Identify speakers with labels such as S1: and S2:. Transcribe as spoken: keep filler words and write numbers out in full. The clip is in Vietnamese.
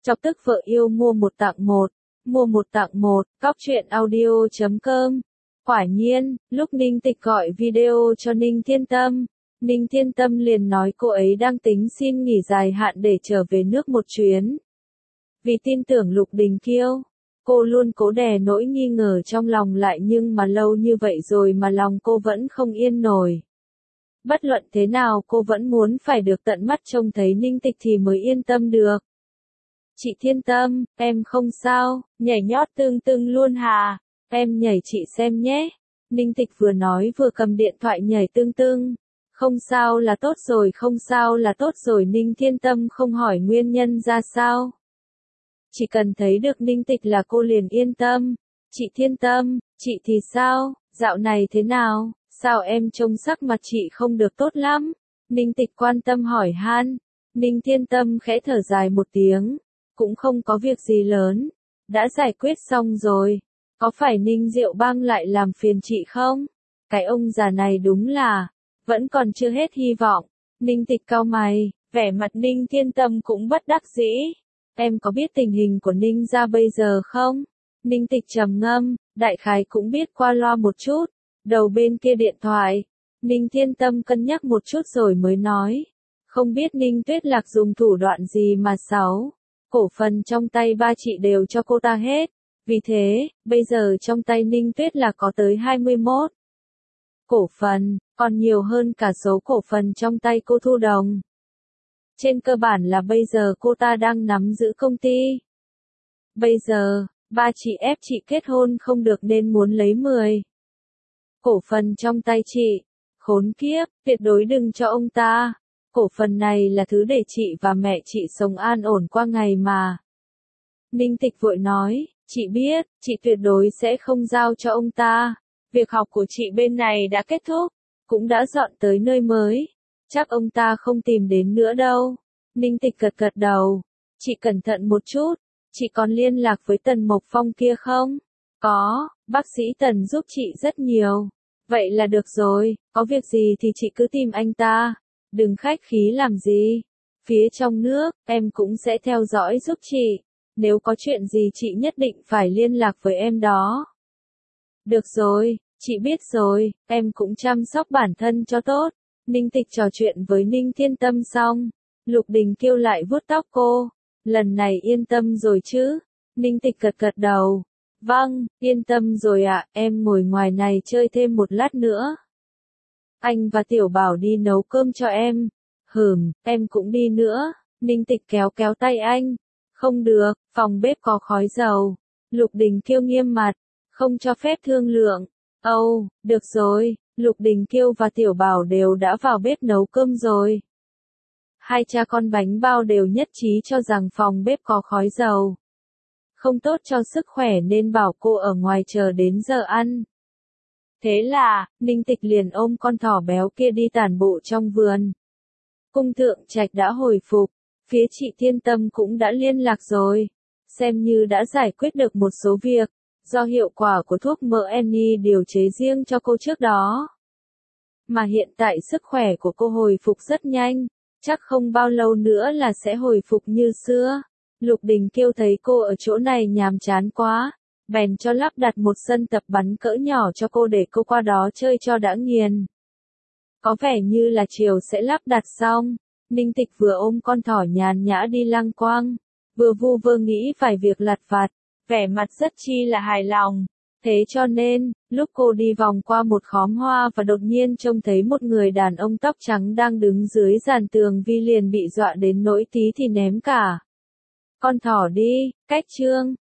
S1: Chọc tức vợ yêu mua một tặng một, mua một tặng một, cóc truyện audio chấm com. Quả nhiên, lúc Ninh Tịch gọi video cho Ninh Thiên Tâm, Ninh Thiên Tâm liền nói cô ấy đang tính xin nghỉ dài hạn để trở về nước một chuyến. Vì tin tưởng Lục Đình Kiêu, cô luôn cố đè nỗi nghi ngờ trong lòng lại, nhưng mà lâu như vậy rồi mà lòng cô vẫn không yên nổi. Bất luận thế nào cô vẫn muốn phải được tận mắt trông thấy Ninh Tịch thì mới yên tâm được. Chị Thiên Tâm, em không sao, nhảy nhót tưng tưng luôn hà, em nhảy chị xem nhé. Ninh Tịch vừa nói vừa cầm điện thoại nhảy tưng tưng. Không sao là tốt rồi, không sao là tốt rồi. Ninh Thiên Tâm không hỏi nguyên nhân ra sao. Chỉ cần thấy được Ninh Tịch là cô liền yên tâm. Chị Thiên Tâm, chị thì sao, dạo này thế nào, sao em trông sắc mặt chị không được tốt lắm? Ninh Tịch quan tâm hỏi han. Ninh Thiên Tâm khẽ thở dài một tiếng. Cũng không có việc gì lớn, đã giải quyết xong rồi. Có phải Ninh Diệu Bang lại làm phiền chị không? Cái ông già này đúng là, vẫn còn chưa hết hy vọng. Ninh Tịch cau mày, vẻ mặt Ninh Thiên Tâm cũng bất đắc dĩ. Em có biết tình hình của Ninh gia bây giờ không? Ninh Tịch trầm ngâm, đại khái cũng biết qua loa một chút. Đầu bên kia điện thoại, Ninh Thiên Tâm cân nhắc một chút rồi mới nói. Không biết Ninh Tuyết Lạc dùng thủ đoạn gì mà xấu. Cổ phần trong tay ba chị đều cho cô ta hết. Vì thế, bây giờ trong tay Ninh Tuyết là có tới hai mươi mốt cổ phần, còn nhiều hơn cả số cổ phần trong tay cô Thu Đồng. Trên cơ bản là bây giờ cô ta đang nắm giữ công ty. Bây giờ, ba chị ép chị kết hôn không được nên muốn lấy mười cổ phần trong tay chị. Khốn kiếp, tuyệt đối đừng cho ông ta. Cổ phần này là thứ để chị và mẹ chị sống an ổn qua ngày mà. Ninh Tịch vội nói, chị biết, chị tuyệt đối sẽ không giao cho ông ta. Việc học của chị bên này đã kết thúc, cũng đã dọn tới nơi mới. Chắc ông ta không tìm đến nữa đâu. Ninh Tịch gật gật đầu. Chị cẩn thận một chút, chị còn liên lạc với Tần Mộc Phong kia không? Có, bác sĩ Tần giúp chị rất nhiều. Vậy là được rồi, có việc gì thì chị cứ tìm anh ta. Đừng khách khí làm gì. Phía trong nước, em cũng sẽ theo dõi giúp chị. Nếu có chuyện gì chị nhất định phải liên lạc với em đó. Được rồi, chị biết rồi, em cũng chăm sóc bản thân cho tốt. Ninh Tịch trò chuyện với Ninh Thiên Tâm xong. Lục Đình Kiêu lại vuốt tóc cô. Lần này yên tâm rồi chứ? Ninh Tịch gật gật đầu. Vâng, yên tâm rồi ạ, em ngồi ngoài này chơi thêm một lát nữa. Anh và Tiểu Bảo đi nấu cơm cho em. Hừm, em cũng đi nữa. Ninh Tịch kéo kéo tay anh. Không được, phòng bếp có khói dầu. Lục Đình Kiêu nghiêm mặt. Không cho phép thương lượng. Âu, oh, được rồi. Lục Đình Kiêu và Tiểu Bảo đều đã vào bếp nấu cơm rồi. Hai cha con bánh bao đều nhất trí cho rằng phòng bếp có khói dầu không tốt cho sức khỏe nên bảo cô ở ngoài chờ đến giờ ăn. Thế là, Ninh Tịch liền ôm con thỏ béo kia đi tản bộ trong vườn. Cung Thượng Trạch đã hồi phục, phía chị Thiên Tâm cũng đã liên lạc rồi, xem như đã giải quyết được một số việc, do hiệu quả của thuốc mỡ Annie điều chế riêng cho cô trước đó. Mà hiện tại sức khỏe của cô hồi phục rất nhanh, chắc không bao lâu nữa là sẽ hồi phục như xưa. Lục Đình Kiêu thấy cô ở chỗ này nhàm chán quá, bèn cho lắp đặt một sân tập bắn cỡ nhỏ cho cô để cô qua đó chơi cho đã nghiền. Có vẻ như là chiều sẽ lắp đặt xong. Ninh Tịch vừa ôm con thỏ nhàn nhã đi lăng quang, vừa vu vơ nghĩ vài việc lặt vặt, vẻ mặt rất chi là hài lòng. Thế cho nên, lúc cô đi vòng qua một khóm hoa và đột nhiên trông thấy một người đàn ông tóc trắng đang đứng dưới giàn tường vi liền bị dọa đến nỗi tí thì ném cả con thỏ đi. Cách chương